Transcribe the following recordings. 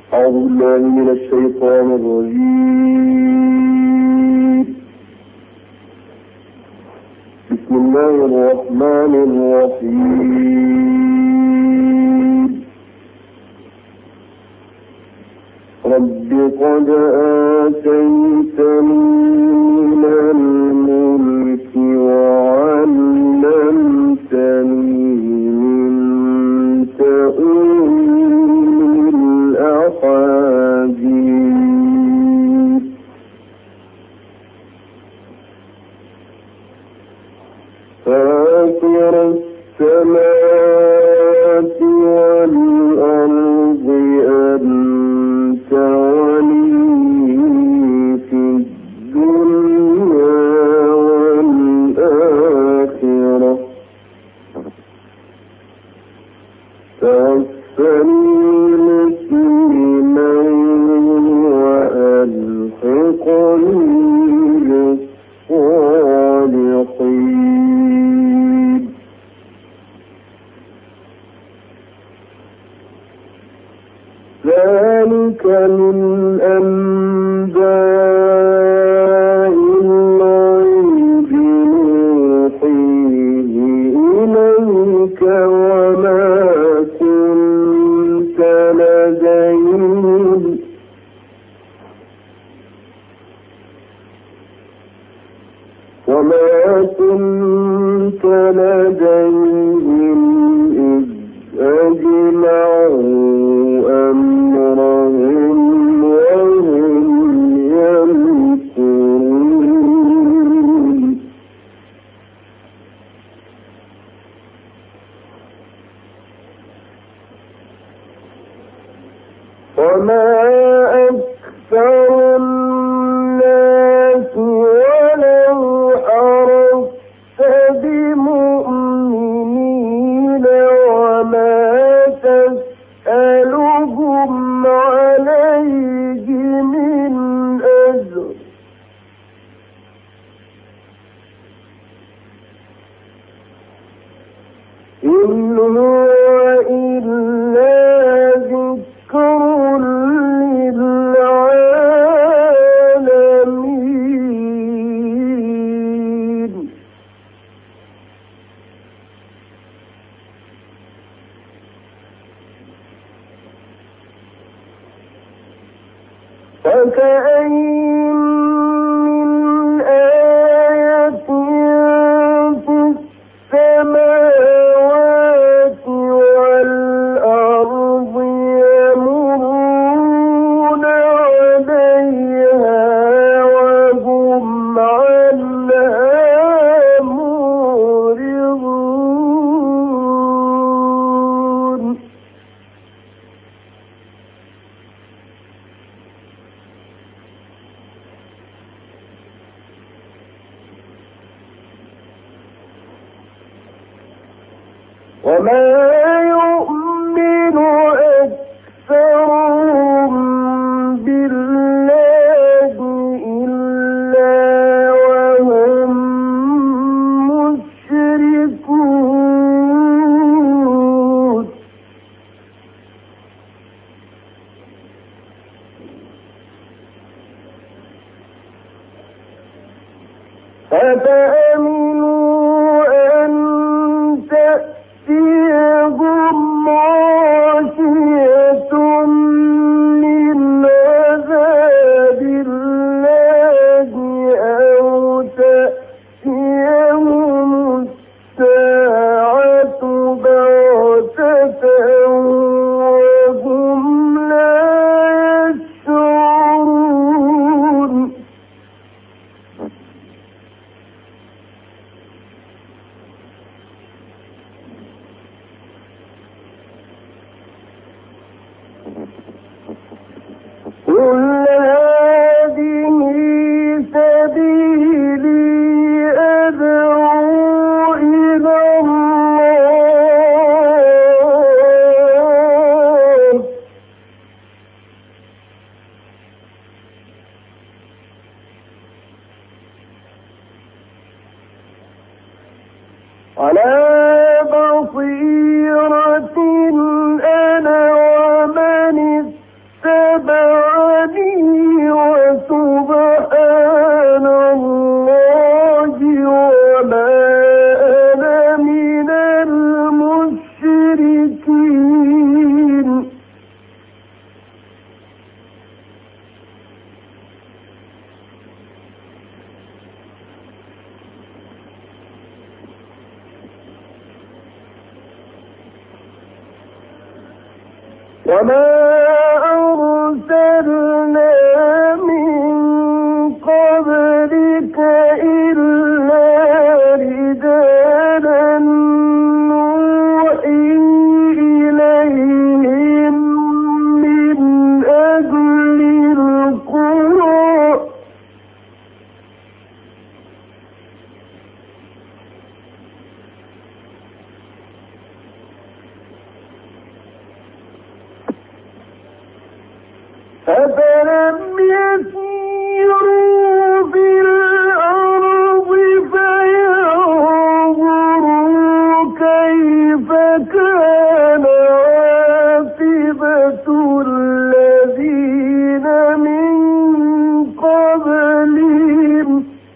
أعوذ بالله من الشيطان الرجيم. بسم الله الرحمن الرحيم. رب قد آتيتني من الملك وعلمتني من تأويل الأحاديث فاطر السماوات والأرض أنت ولي في الدنيا والآخرة توفني مسلما وألحقني بالصالحين. ذلك من أنباء الغيب نوحيه إليك وما كنت لديهم إذ أجمعوا أمرهم وهم يمكرون. وما أكثر الناس ولو حرصت بمؤمنين وما تسألهم عليه من أجر إن هو إلا ذكر للعالمين. فكأين من آية في السماوات والأرض يمرون عليها وهم عنها معرضون. وما يؤمن أكثرهم بالله إلا وهم مشركون. أفأمنوا أن تأتيهم غاشية من عذاب الله أو تأتيهم الساعة بغتة وهم لا يشعرون. قل هذه سبيلي أدعو إلى الله على بصيرة أنا ومن وما أرسلنا من قبلك إلا رجالا نوحي إليهم من أهل القرى أفلم يسيروا في الأرض فينظروا كيف كان عاقبة الذين من قبلهم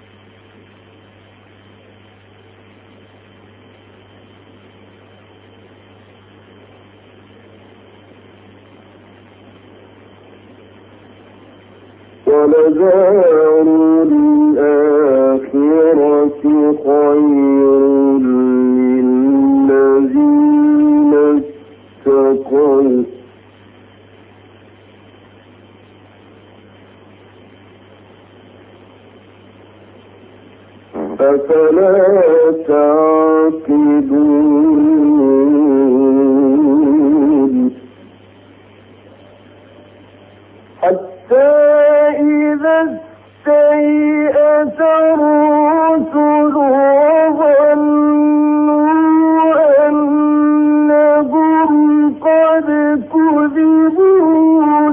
ولدار الآخرة خير للذين اتقوا أفلا تعقلون حتى إذا استيأس الرسل وظنوا أنهم قد كذبوا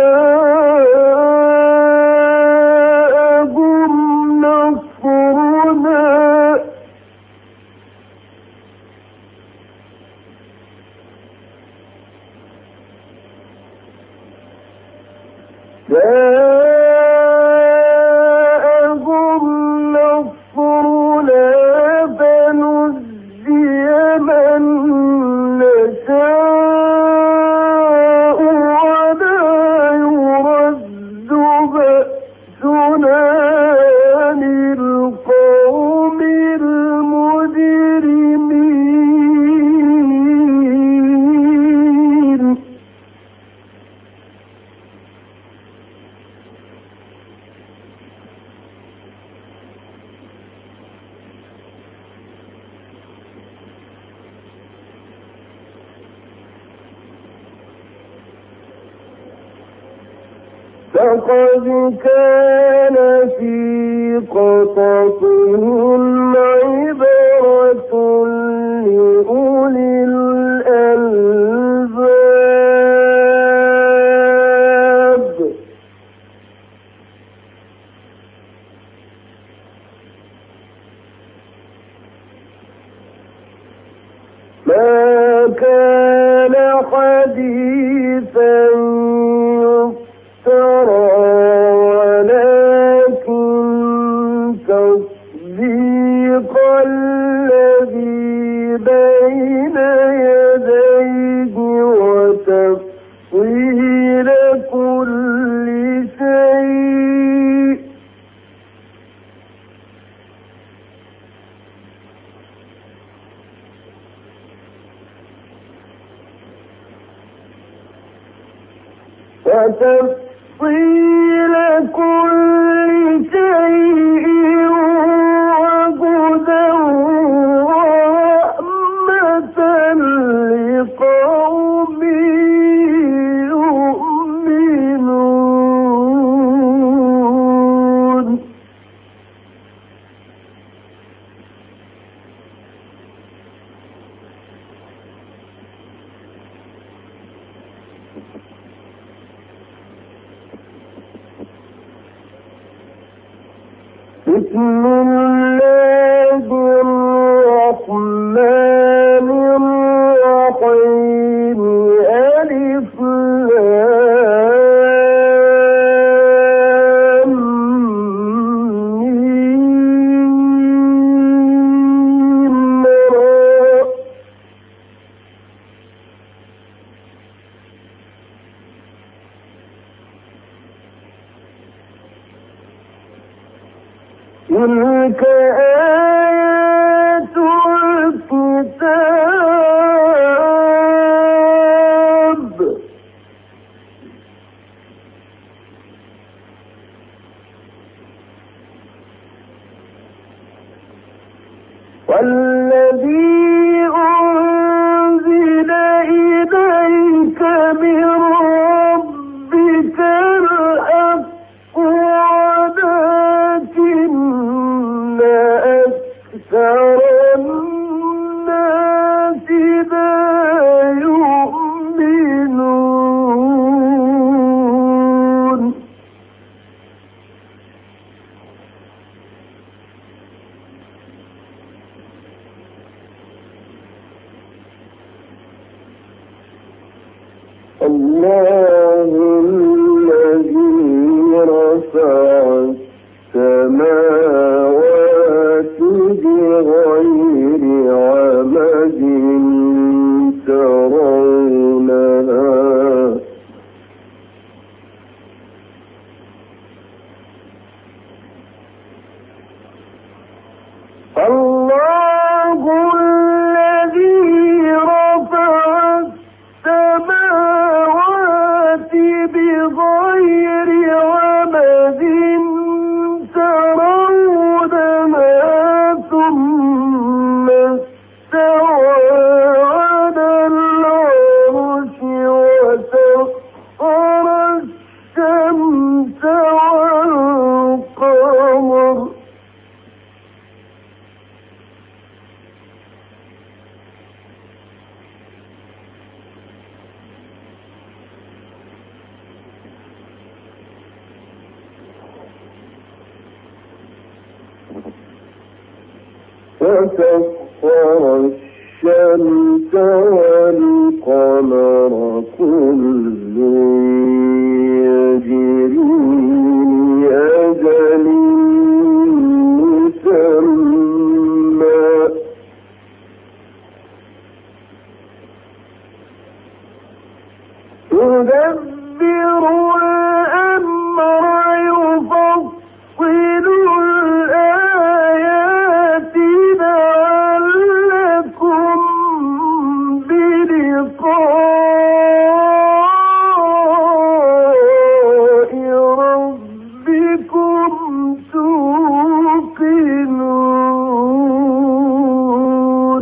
جاءهم نصرنا فنجي من نشاء ولا يرد بأسنا عن القوم المجرمين لقد كان في قصصهم عبرة لأولي الألباب ما كان حديثا ولكن تصديق الذي بين يديه وتفصيل كل شيء وتفصيل كل شيء وهدى ورحمة لقوم يؤمنون بسم الله الرحمن الرحيم ألف لام ميم را تلك آيات الكتاب الله الذي رفع السماوات بغير عمد ترونها الله الذي رفع السماوات بغير عمد ترونها ثم استوى على العرش وسخر الشمس والقمر الشمس والقمر كل يجري لأجل مسمى تدبر الأمر يفصل الآيات لعلكم بلقاء ربكم توقنون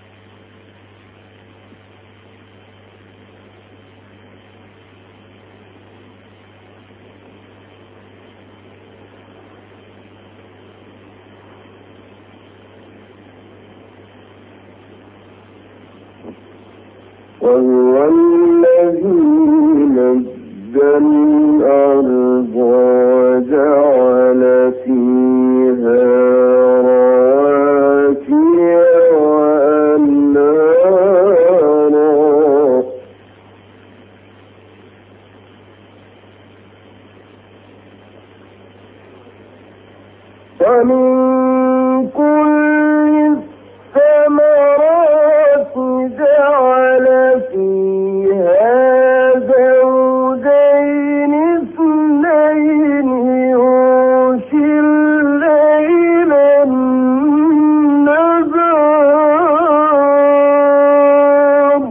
وهو الذي مد الأرض وجعل فيها رواسي وأنهارا ومن كل الثمرات جعل فيها زوجين اثنين يغشي الليل النهار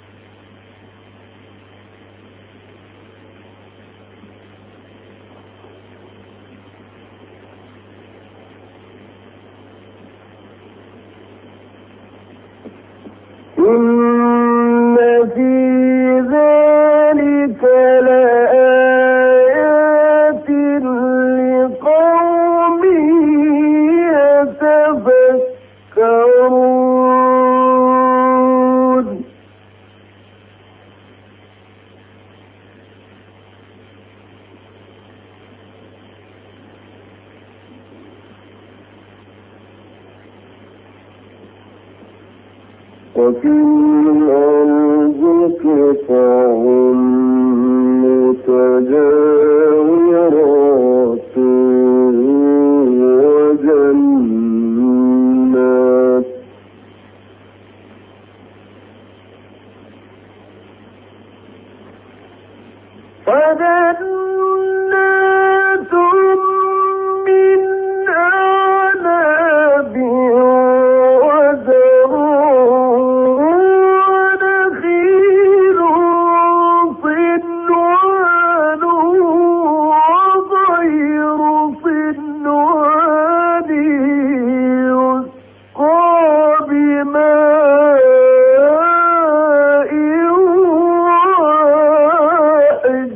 إن في ذلك لآيات لقوم يتفكرون وفي الأرض قطع متجاورات وجنات وجنات من أعناب ونخيل صنوان وغير صنوان يسقى بماء واحد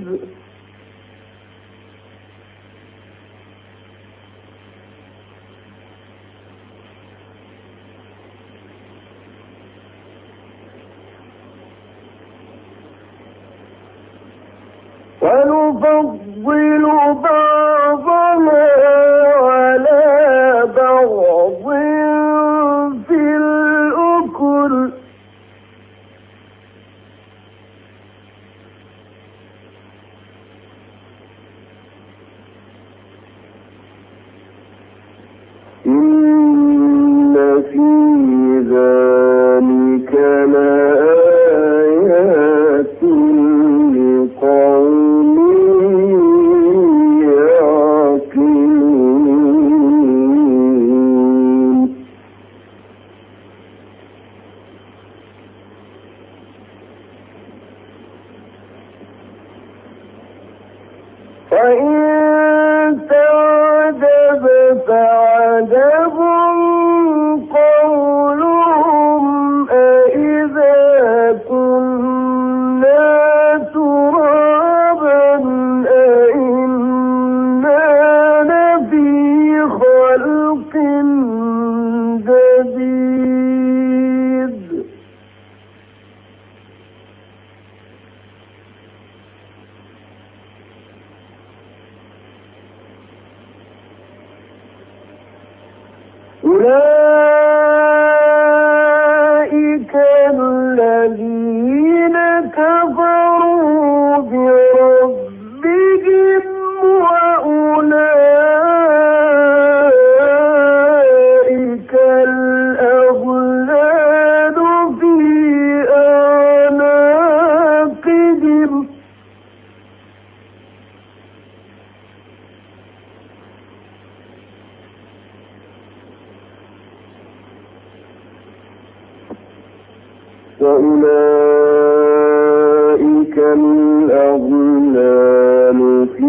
ونفضل بعضها على بعض في الأكل وإن تعجب فعجب قولهم أإذا كنا ترابا أإنا لفي خلق جديد أولئك الذين كفروا بربهم وأولئك الأغلال في أعناقهم وأولئك الأغلال في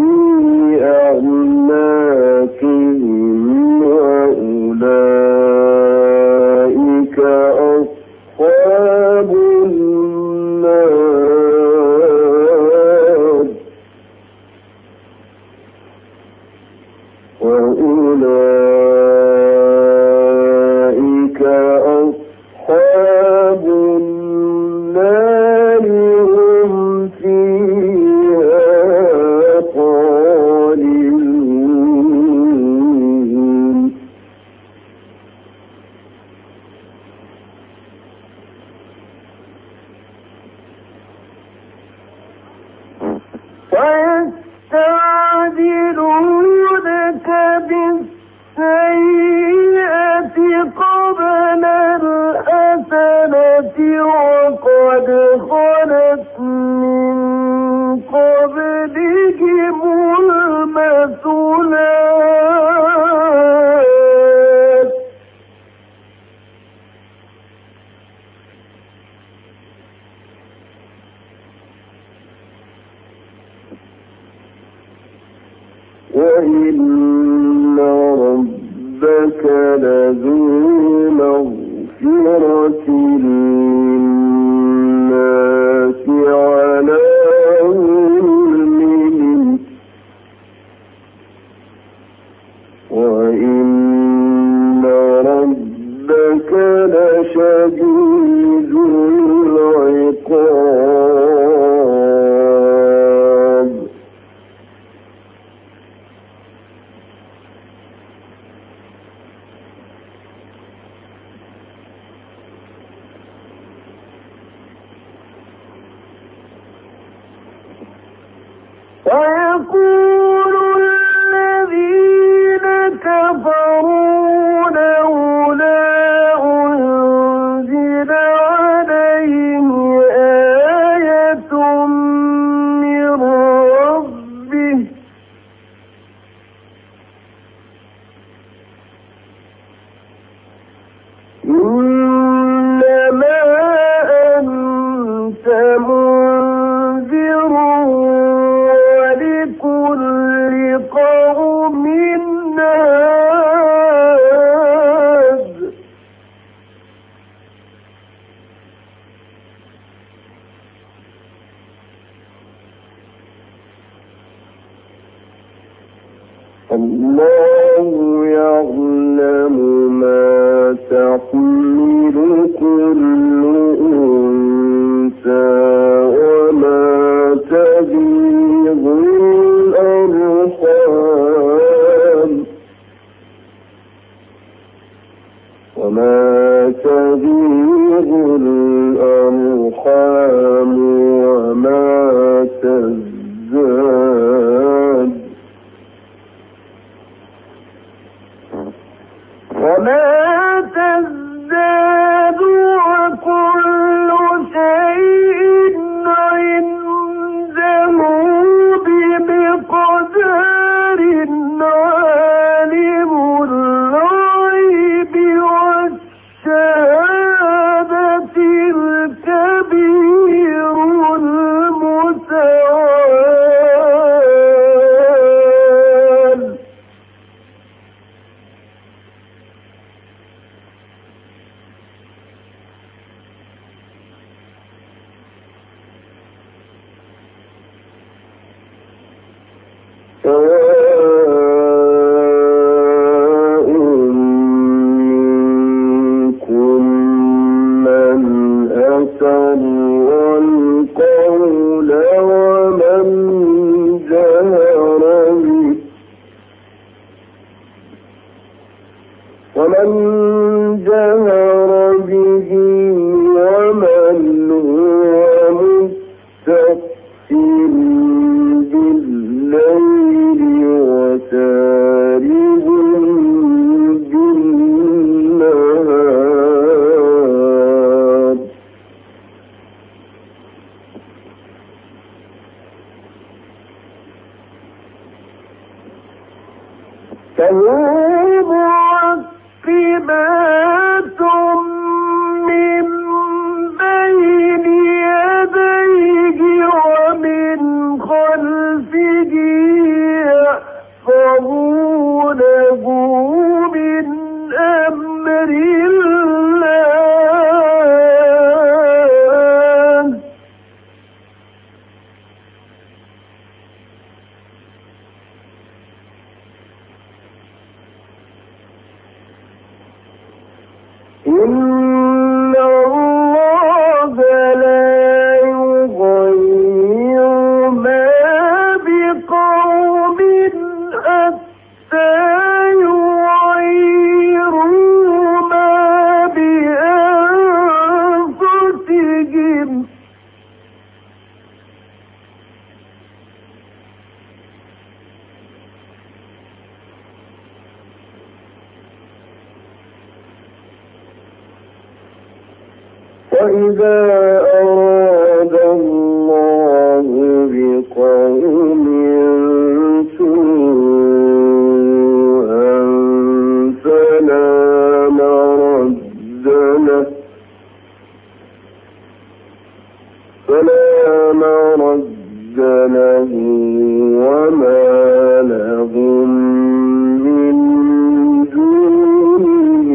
أعناقهم وأولئك أصحاب النار وأولئك أصحاب النار هم فيها خالدون ويستعجلونك بالسيئة قبل الحسنة وقد خلت من قبلهم المثلات وإن ربك لذو مغفرة للناس على ظلمهم وإن ربك لشديد العقاب ويقول الذين كفروا لولا أنزل عليه آية من ربه إنما أنت منذر ولكل قوم هاد الله يعلم ما تحمل كل أنثى وما تغيض الأرحام وما تغيض الأرحام وما تزداد وكل بالليل وسارب بالنهار فهو معقبات من بين يديه ومن خلفه يحفظونه من أمر الله إن الله لا يغير ما بقوم حتى يغيروا ما بأنفسهم وإذا أراد الله بقوم سوءا فلا مرد له وما لهم من دونه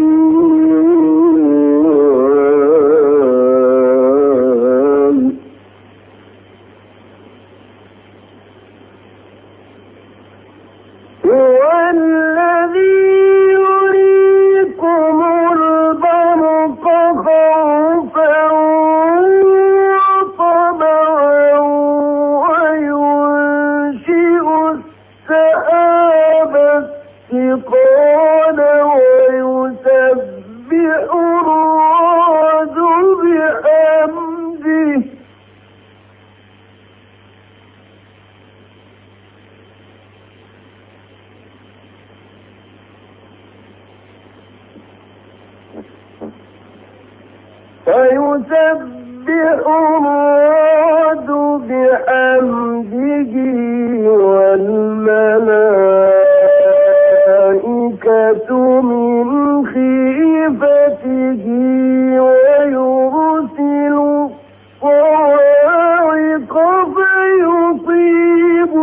هو الذي يريكم البرق خوفا وطمعا وينشئ السحاب الثقال ويسبح الرعد بحمده والملائكة من خيفته ويرسل الصواعق فيصيب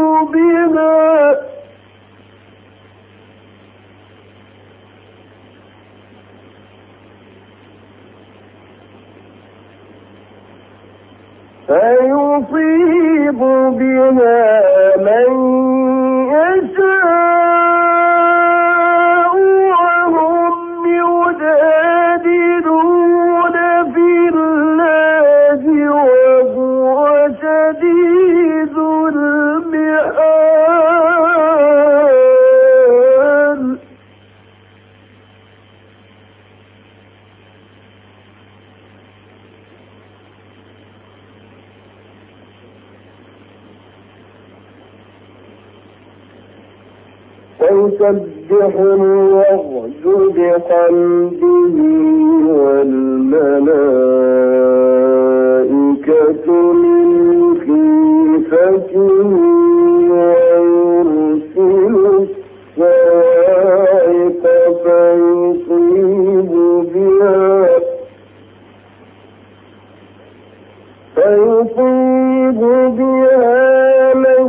بها من يشاء وهم يجادلون في الله وهو شديد المحال ويسبح الرعد بحمده والملائكة من خيفته ويرسل الصواعق فيصيب بها من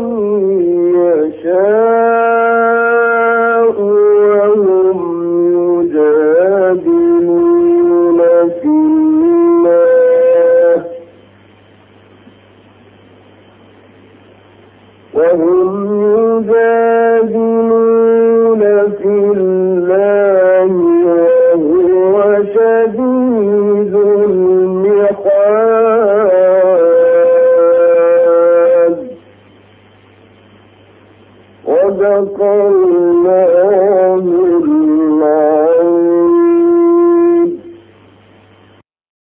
يشاء وهم يجادلون في الله وهو شديد المحال صدق الله